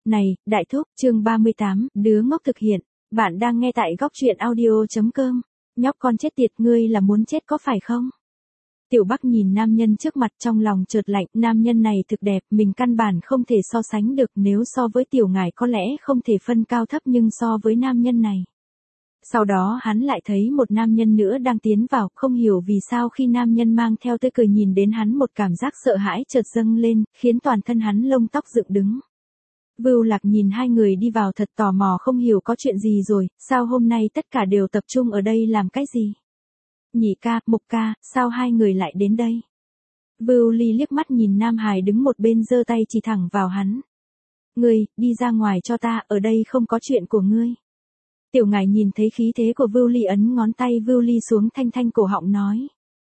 Này, đại thúc, chương 38, đứa ngốc thực hiện. Bạn đang nghe tại góc truyện audio.com. Nhóc con chết tiệt, ngươi là muốn chết có phải không? Tiểu Bắc nhìn nam nhân trước mặt trong lòng chợt lạnh, nam nhân này thực đẹp, mình căn bản không thể so sánh được, nếu so với Tiểu Ngải có lẽ không thể phân cao thấp nhưng so với nam nhân này. Sau đó hắn lại thấy một nam nhân nữa đang tiến vào, không hiểu vì sao khi nam nhân mang theo tươi cười nhìn đến hắn một cảm giác sợ hãi chợt dâng lên, khiến toàn thân hắn lông tóc dựng đứng. Vưu Lạc nhìn hai người đi vào thật tò mò không hiểu có chuyện gì rồi, sao hôm nay tất cả đều tập trung ở đây làm cái gì? Nhị ca, Mục ca, sao hai người lại đến đây? Vưu Ly liếc mắt nhìn Nam Hải đứng một bên giơ tay chỉ thẳng vào hắn. Ngươi, đi ra ngoài cho ta, ở đây không có chuyện của ngươi. Tiểu Ngải nhìn thấy khí thế của Vưu Ly ấn ngón tay Vưu Ly xuống thanh thanh cổ họng nói.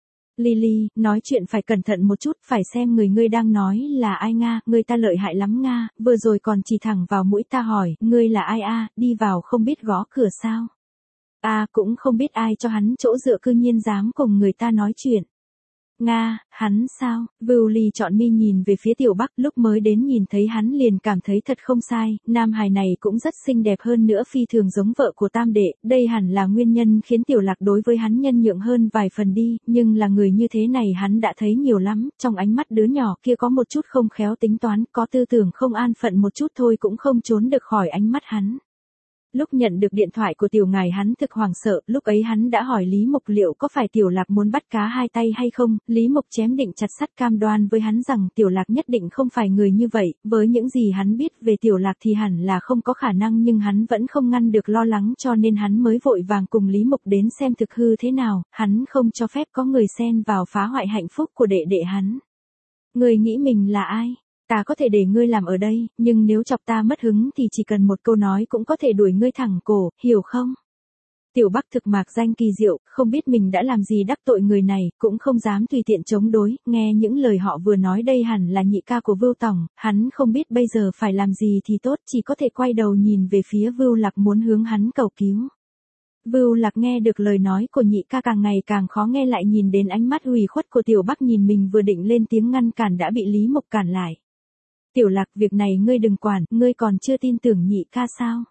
Ly, nói chuyện phải cẩn thận một chút, phải xem người ngươi đang nói là ai Nga, ngươi ta lợi hại lắm Nga, vừa rồi còn chỉ thẳng vào mũi ta hỏi, ngươi là ai a, đi vào không biết gõ cửa sao? Cũng không biết ai cho hắn chỗ dựa cư nhiên dám cùng người ta nói chuyện. Nga, hắn sao? Vưu Ly chọn mi nhìn về phía Tiểu Bắc, lúc mới đến nhìn thấy hắn liền cảm thấy thật không sai, nam hài này cũng rất xinh đẹp hơn nữa phi thường giống vợ của tam đệ, đây hẳn là nguyên nhân khiến Tiểu Lạc đối với hắn nhân nhượng hơn vài phần đi, nhưng là người như thế này hắn đã thấy nhiều lắm, trong ánh mắt đứa nhỏ kia có một chút không khéo tính toán, có tư tưởng không an phận một chút thôi cũng không trốn được khỏi ánh mắt hắn. Lúc nhận được điện thoại của Tiểu Ngải hắn thực hoảng sợ, lúc ấy hắn đã hỏi Lý Mục liệu có phải Tiểu Lạc muốn bắt cá hai tay hay không, Lý Mục chém định chặt sắt cam đoan với hắn rằng Tiểu Lạc nhất định không phải người như vậy, với những gì hắn biết về Tiểu Lạc thì hẳn là không có khả năng nhưng hắn vẫn không ngăn được lo lắng cho nên hắn mới vội vàng cùng Lý Mục đến xem thực hư thế nào, hắn không cho phép có người xen vào phá hoại hạnh phúc của đệ đệ hắn. Người nghĩ mình là ai? Ta có thể để ngươi làm ở đây, nhưng nếu chọc ta mất hứng thì chỉ cần một câu nói cũng có thể đuổi ngươi thẳng cổ, hiểu không? Tiểu Bắc thực mạc danh kỳ diệu, không biết mình đã làm gì đắc tội người này, cũng không dám tùy tiện chống đối, nghe những lời họ vừa nói đây hẳn là nhị ca của Vưu Tổng, hắn không biết bây giờ phải làm gì thì tốt, chỉ có thể quay đầu nhìn về phía Vưu Lạc muốn hướng hắn cầu cứu. Vưu Lạc nghe được lời nói của nhị ca càng ngày càng khó nghe lại nhìn đến ánh mắt ủy khuất của Tiểu Bắc nhìn mình vừa định lên tiếng ngăn cản đã bị Lý Mục cản lại. Tiểu Lạc, việc này ngươi đừng quản, ngươi còn chưa tin tưởng nhị ca sao?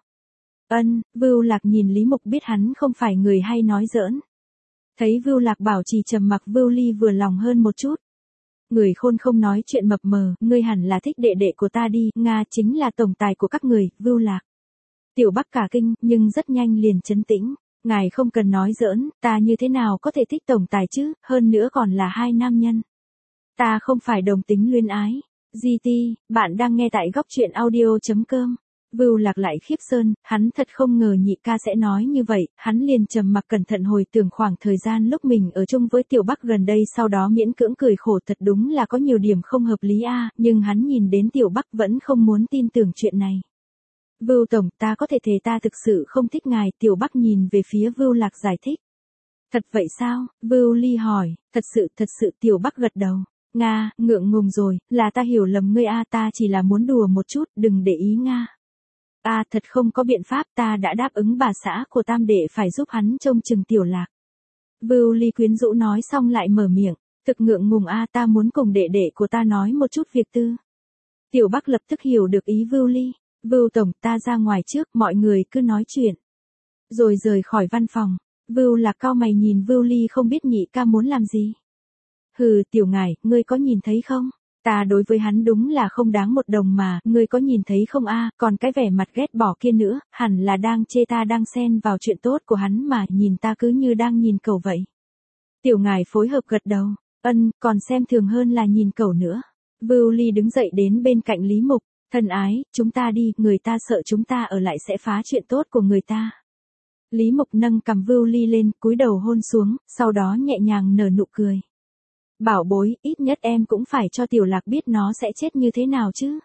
Vưu Lạc nhìn Lý Mục biết hắn không phải người hay nói giỡn. Thấy Vưu Lạc bảo trì trầm mặc Vưu Ly vừa lòng hơn một chút. Người khôn không nói chuyện mập mờ, ngươi hẳn là thích đệ đệ của ta đi, Nga chính là tổng tài của các người, Vưu Lạc. Tiểu Bắc cả kinh, nhưng rất nhanh liền trấn tĩnh. Ngài không cần nói giỡn, ta như thế nào có thể thích tổng tài chứ, hơn nữa còn là hai nam nhân. Ta không phải đồng tính luyến ái. GT, bạn đang nghe tại góc truyện audio.com. Vưu Lạc lại khiếp sơn, hắn thật không ngờ nhị ca sẽ nói như vậy, hắn liền trầm mặc cẩn thận hồi tưởng khoảng thời gian lúc mình ở chung với Tiểu Bắc gần đây sau đó miễn cưỡng cười khổ thật đúng là có nhiều điểm không hợp lý nhưng hắn nhìn đến Tiểu Bắc vẫn không muốn tin tưởng chuyện này. Vưu Tổng, ta có thể thề ta thực sự không thích ngài, Tiểu Bắc nhìn về phía Vưu Lạc giải thích. Thật vậy sao? Vưu Ly hỏi, thật sự Tiểu Bắc gật đầu. Nga, ngượng ngùng rồi, là ta hiểu lầm ngươi ta chỉ là muốn đùa một chút, đừng để ý Nga. Thật không có biện pháp, ta đã đáp ứng bà xã của tam đệ phải giúp hắn trông chừng Tiểu Lạc. Vưu Ly quyến rũ nói xong lại mở miệng, thực ngượng ngùng ta muốn cùng đệ đệ của ta nói một chút việc tư. Tiểu Bắc lập tức hiểu được ý Vưu Ly, Vưu Tổng, ta ra ngoài trước, mọi người cứ nói chuyện. Rồi rời khỏi văn phòng, Vưu Lạc cau mày nhìn Vưu Ly không biết nhị ca muốn làm gì. Hừ, Tiểu Ngải, ngươi có nhìn thấy không? Ta đối với hắn đúng là không đáng một đồng mà, ngươi có nhìn thấy không còn cái vẻ mặt ghét bỏ kia nữa, hẳn là đang chê ta đang xen vào chuyện tốt của hắn mà, nhìn ta cứ như đang nhìn cẩu vậy. Tiểu Ngải phối hợp gật đầu, còn xem thường hơn là nhìn cẩu nữa. Vưu Ly đứng dậy đến bên cạnh Lý Mục, thân ái, chúng ta đi, người ta sợ chúng ta ở lại sẽ phá chuyện tốt của người ta. Lý Mục nâng cằm Vưu Ly lên, cúi đầu hôn xuống, sau đó nhẹ nhàng nở nụ cười. Bảo bối, ít nhất em cũng phải cho Tiểu Lạc biết nó sẽ chết như thế nào chứ.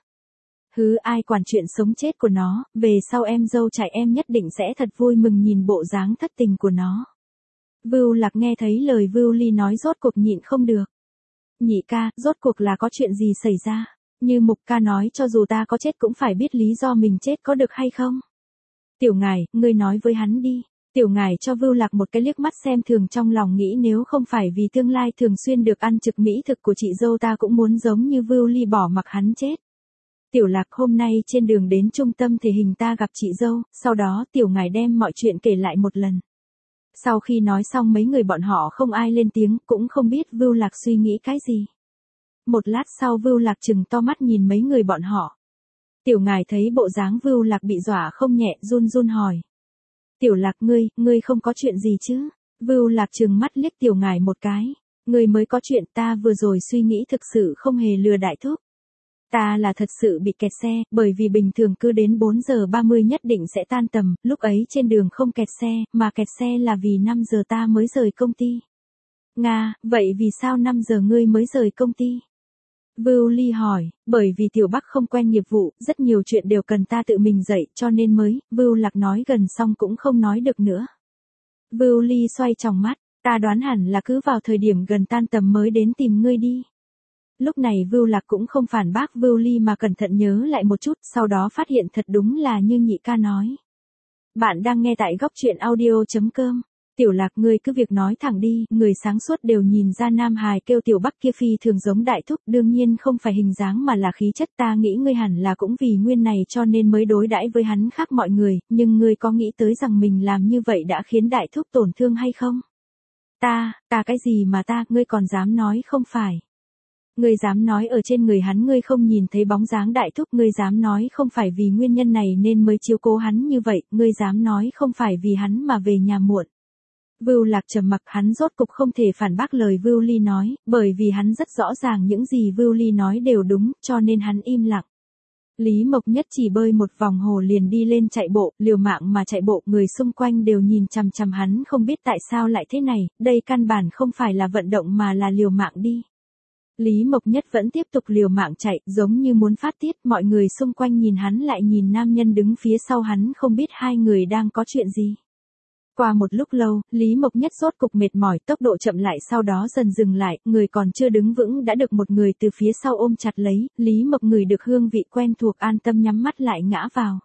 Ai quản chuyện sống chết của nó, về sau em dâu chạy em nhất định sẽ thật vui mừng nhìn bộ dáng thất tình của nó. Vưu Lạc nghe thấy lời Vưu Ly nói rốt cuộc nhịn không được. Nhị ca, rốt cuộc là có chuyện gì xảy ra? Như Mục ca nói cho dù ta có chết cũng phải biết lý do mình chết có được hay không? Tiểu Ngải, ngươi nói với hắn đi. Tiểu Ngải cho Vưu Lạc một cái liếc mắt xem thường trong lòng nghĩ nếu không phải vì tương lai thường xuyên được ăn trực mỹ thực của chị dâu ta cũng muốn giống như Vưu Ly bỏ mặc hắn chết. Tiểu Lạc, hôm nay trên đường đến trung tâm thể hình ta gặp chị dâu, sau đó tiểu ngài đem mọi chuyện kể lại một lần. Sau khi nói xong mấy người bọn họ không ai lên tiếng, cũng không biết Vưu Lạc suy nghĩ cái gì. Một lát sau Vưu Lạc trừng to mắt nhìn mấy người bọn họ. Tiểu ngài thấy bộ dáng Vưu Lạc bị dọa không nhẹ, run run hỏi. Tiểu Lạc, ngươi không có chuyện gì chứ? Vưu Lạc trừng mắt liếc tiểu ngài một cái. Ngươi mới có chuyện, ta vừa rồi suy nghĩ thực sự không hề lừa đại thúc. Ta là thật sự bị kẹt xe, bởi vì bình thường cứ đến 4 giờ 30 nhất định sẽ tan tầm, lúc ấy trên đường không kẹt xe, mà kẹt xe là vì 5 giờ ta mới rời công ty. Nga, vậy vì sao 5 giờ ngươi mới rời công ty? Vưu Ly hỏi, bởi vì Tiểu Bắc không quen nghiệp vụ, rất nhiều chuyện đều cần ta tự mình dạy, cho nên mới, Vưu Lạc nói gần xong cũng không nói được nữa. Vưu Ly xoay tròng mắt, ta đoán hẳn là cứ vào thời điểm gần tan tầm mới đến tìm ngươi đi. Lúc này Vưu Lạc cũng không phản bác Vưu Ly mà cẩn thận nhớ lại một chút, sau đó phát hiện thật đúng là như nhị ca nói. Bạn đang nghe tại góc truyện audio.com. Tiểu Lạc, ngươi cứ việc nói thẳng đi, người sáng suốt đều nhìn ra nam hài kêu Tiểu Bắc kia phi thường giống đại thúc, đương nhiên không phải hình dáng mà là khí chất, ta nghĩ ngươi hẳn là cũng vì nguyên này cho nên mới đối đãi với hắn khác mọi người, nhưng ngươi có nghĩ tới rằng mình làm như vậy đã khiến đại thúc tổn thương hay không? Ta cái gì mà ngươi còn dám nói không phải? Ngươi dám nói ở trên người hắn ngươi không nhìn thấy bóng dáng đại thúc, ngươi dám nói không phải vì nguyên nhân này nên mới chiếu cố hắn như vậy, ngươi dám nói không phải vì hắn mà về nhà muộn. Vưu Lạc trầm mặc, hắn rốt cục không thể phản bác lời Vưu Ly nói, bởi vì hắn rất rõ ràng những gì Vưu Ly nói đều đúng, cho nên hắn im lặng. Lý Mộc Nhất chỉ bơi một vòng hồ liền đi lên chạy bộ, liều mạng mà chạy bộ, người xung quanh đều nhìn chằm chằm hắn không biết tại sao lại thế này, đây căn bản không phải là vận động mà là liều mạng đi. Lý Mộc Nhất vẫn tiếp tục liều mạng chạy, giống như muốn phát tiết, mọi người xung quanh nhìn hắn lại nhìn nam nhân đứng phía sau hắn không biết hai người đang có chuyện gì. Qua một lúc lâu, Lý Mộc Nhất rốt cục mệt mỏi, tốc độ chậm lại sau đó dần dừng lại, người còn chưa đứng vững đã được một người từ phía sau ôm chặt lấy, Lý Mộc ngửi được hương vị quen thuộc an tâm nhắm mắt lại ngã vào.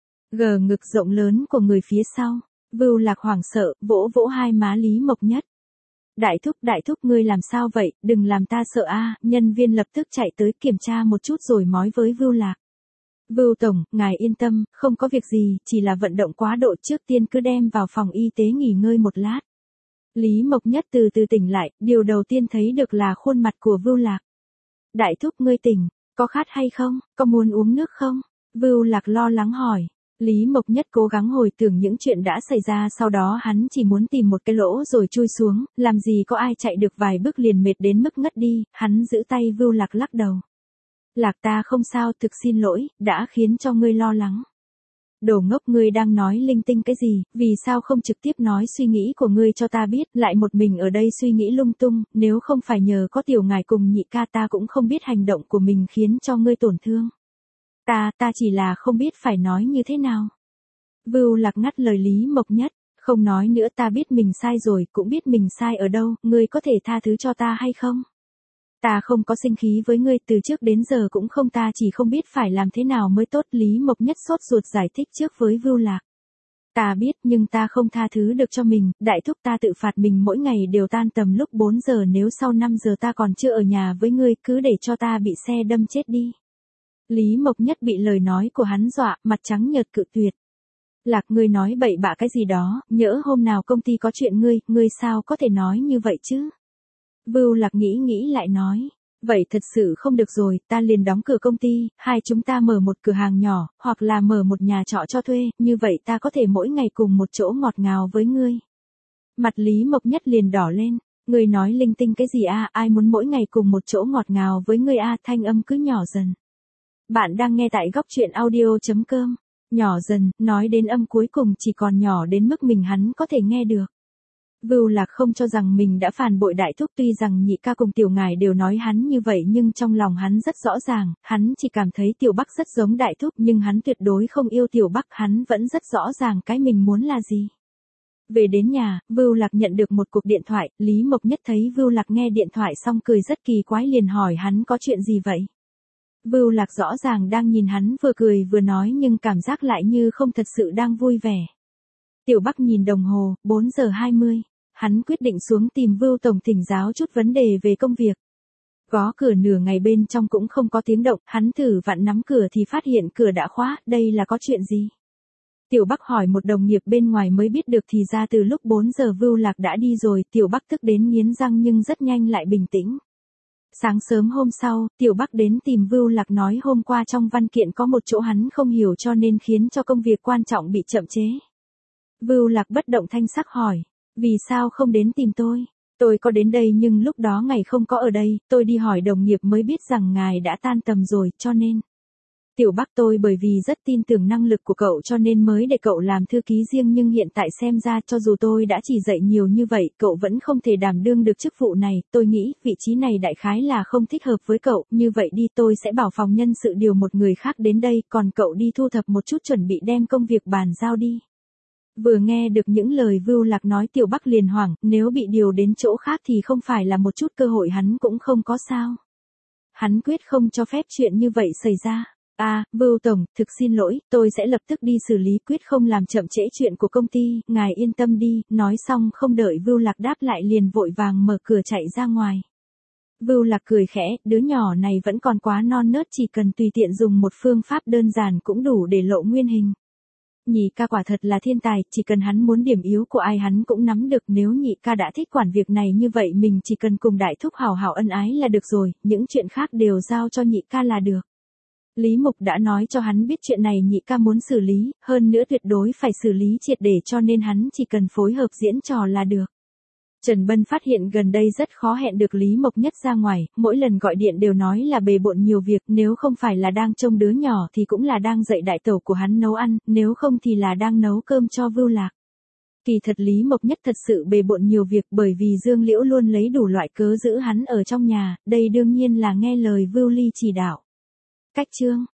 Gờ ngực rộng lớn của người phía sau, Vưu Lạc hoảng sợ, vỗ vỗ hai má Lý Mộc Nhất. Đại thúc ngươi làm sao vậy, đừng làm ta sợ a. Nhân viên lập tức chạy tới kiểm tra một chút rồi nói với Vưu Lạc. Vưu tổng, ngài yên tâm, không có việc gì, chỉ là vận động quá độ, trước tiên cứ đem vào phòng y tế nghỉ ngơi một lát. Lý Mộc Nhất từ từ tỉnh lại, điều đầu tiên thấy được là khuôn mặt của Vưu Lạc. Đại thúc ngươi tỉnh, có khát hay không, có muốn uống nước không? Vưu Lạc lo lắng hỏi. Lý Mộc Nhất cố gắng hồi tưởng những chuyện đã xảy ra, sau đó hắn chỉ muốn tìm một cái lỗ rồi chui xuống, làm gì có ai chạy được vài bước liền mệt đến mức ngất đi, hắn giữ tay Vưu Lạc lắc đầu. Lạc, ta không sao, thực xin lỗi, đã khiến cho ngươi lo lắng. Đồ ngốc, ngươi đang nói linh tinh cái gì, vì sao không trực tiếp nói suy nghĩ của ngươi cho ta biết, lại một mình ở đây suy nghĩ lung tung, nếu không phải nhờ có tiểu ngài cùng nhị ca ta cũng không biết hành động của mình khiến cho ngươi tổn thương. Ta chỉ là không biết phải nói như thế nào. Vưu Lạc ngắt lời Lý Mộc Nhất, không nói nữa, ta biết mình sai rồi, cũng biết mình sai ở đâu, ngươi có thể tha thứ cho ta hay không? Ta không có sinh khí với ngươi, từ trước đến giờ cũng không, ta chỉ không biết phải làm thế nào mới tốt. Lý Mộc Nhất sốt ruột giải thích trước với Vưu Lạc. Ta biết, nhưng ta không tha thứ được cho mình, đại thúc, ta tự phạt mình mỗi ngày đều tan tầm lúc 4 giờ, nếu sau 5 giờ ta còn chưa ở nhà với ngươi, cứ để cho ta bị xe đâm chết đi. Lý Mộc Nhất bị lời nói của hắn dọa, mặt trắng nhợt cự tuyệt. Lạc, ngươi nói bậy bạ cái gì đó, nhỡ hôm nào công ty có chuyện ngươi sao có thể nói như vậy chứ? Vưu Lạc nghĩ lại nói, vậy thật sự không được rồi, ta liền đóng cửa công ty, hai chúng ta mở một cửa hàng nhỏ, hoặc là mở một nhà trọ cho thuê, như vậy ta có thể mỗi ngày cùng một chỗ ngọt ngào với ngươi. Mặt Lý Mộc Nhất liền đỏ lên, ngươi nói linh tinh cái gì a, ai muốn mỗi ngày cùng một chỗ ngọt ngào với ngươi a, thanh âm cứ nhỏ dần. Bạn đang nghe tại góc truyện audio.com. Nhỏ dần, nói đến âm cuối cùng chỉ còn nhỏ đến mức hắn có thể nghe được. Vưu Lạc không cho rằng mình đã phản bội đại thúc, tuy rằng nhị ca cùng tiểu ngài đều nói hắn như vậy nhưng trong lòng hắn rất rõ ràng, hắn chỉ cảm thấy tiểu Bắc rất giống đại thúc nhưng hắn tuyệt đối không yêu tiểu Bắc, hắn vẫn rất rõ ràng cái mình muốn là gì. Về đến nhà, Vưu Lạc nhận được một cuộc điện thoại, Lý Mộc Nhất thấy Vưu Lạc nghe điện thoại xong cười rất kỳ quái liền hỏi hắn có chuyện gì vậy. Vưu Lạc rõ ràng đang nhìn hắn vừa cười vừa nói nhưng cảm giác lại như không thật sự đang vui vẻ. Tiểu Bắc nhìn đồng hồ, 4 giờ 20. Hắn quyết định xuống tìm Vưu tổng thỉnh giáo chút vấn đề về công việc. Gõ cửa nửa ngày bên trong cũng không có tiếng động, hắn thử vặn nắm cửa thì phát hiện cửa đã khóa, đây là có chuyện gì? Tiểu Bắc hỏi một đồng nghiệp bên ngoài mới biết được thì ra từ lúc 4 giờ Vưu Lạc đã đi rồi, Tiểu Bắc tức đến nghiến răng nhưng rất nhanh lại bình tĩnh. Sáng sớm hôm sau, Tiểu Bắc đến tìm Vưu Lạc nói hôm qua trong văn kiện có một chỗ hắn không hiểu cho nên khiến cho công việc quan trọng bị chậm chế. Vưu Lạc bất động thanh sắc hỏi, vì sao không đến tìm tôi? Tôi có đến đây nhưng lúc đó ngài không có ở đây, tôi đi hỏi đồng nghiệp mới biết rằng ngài đã tan tầm rồi, cho nên. Tiểu Bắc tôi bởi vì rất tin tưởng năng lực của cậu cho nên mới để cậu làm thư ký riêng nhưng hiện tại xem ra cho dù tôi đã chỉ dạy nhiều như vậy, cậu vẫn không thể đảm đương được chức vụ này, tôi nghĩ vị trí này đại khái là không thích hợp với cậu, như vậy đi tôi sẽ bảo phòng nhân sự điều một người khác đến đây, còn cậu đi thu thập một chút chuẩn bị đem công việc bàn giao đi. Vừa nghe được những lời Vưu Lạc nói Tiểu Bắc liền hoảng, nếu bị điều đến chỗ khác thì không phải là một chút cơ hội hắn cũng không có sao. Hắn quyết không cho phép chuyện như vậy xảy ra. Vưu Tổng, thực xin lỗi, tôi sẽ lập tức đi xử lý quyết không làm chậm trễ chuyện của công ty, ngài yên tâm đi, nói xong không đợi Vưu Lạc đáp lại liền vội vàng mở cửa chạy ra ngoài. Vưu Lạc cười khẽ, đứa nhỏ này vẫn còn quá non nớt chỉ cần tùy tiện dùng một phương pháp đơn giản cũng đủ để lộ nguyên hình. Nhị ca quả thật là thiên tài, chỉ cần hắn muốn điểm yếu của ai hắn cũng nắm được, nếu nhị ca đã thích quản việc này như vậy mình chỉ cần cùng đại thúc hào hào ân ái là được rồi, những chuyện khác đều giao cho nhị ca là được. Lý Mục đã nói cho hắn biết chuyện này nhị ca muốn xử lý, hơn nữa tuyệt đối phải xử lý triệt để cho nên hắn chỉ cần phối hợp diễn trò là được. Trần Bân phát hiện gần đây rất khó hẹn được Lý Mộc Nhất ra ngoài, mỗi lần gọi điện đều nói là bề bộn nhiều việc, nếu không phải là đang trông đứa nhỏ thì cũng là đang dạy đại tẩu của hắn nấu ăn, nếu không thì là đang nấu cơm cho Vưu Lạc. Kỳ thật Lý Mộc Nhất thật sự bề bộn nhiều việc bởi vì Dương Liễu luôn lấy đủ loại cớ giữ hắn ở trong nhà, đây đương nhiên là nghe lời Vưu Ly chỉ đạo. Cách chương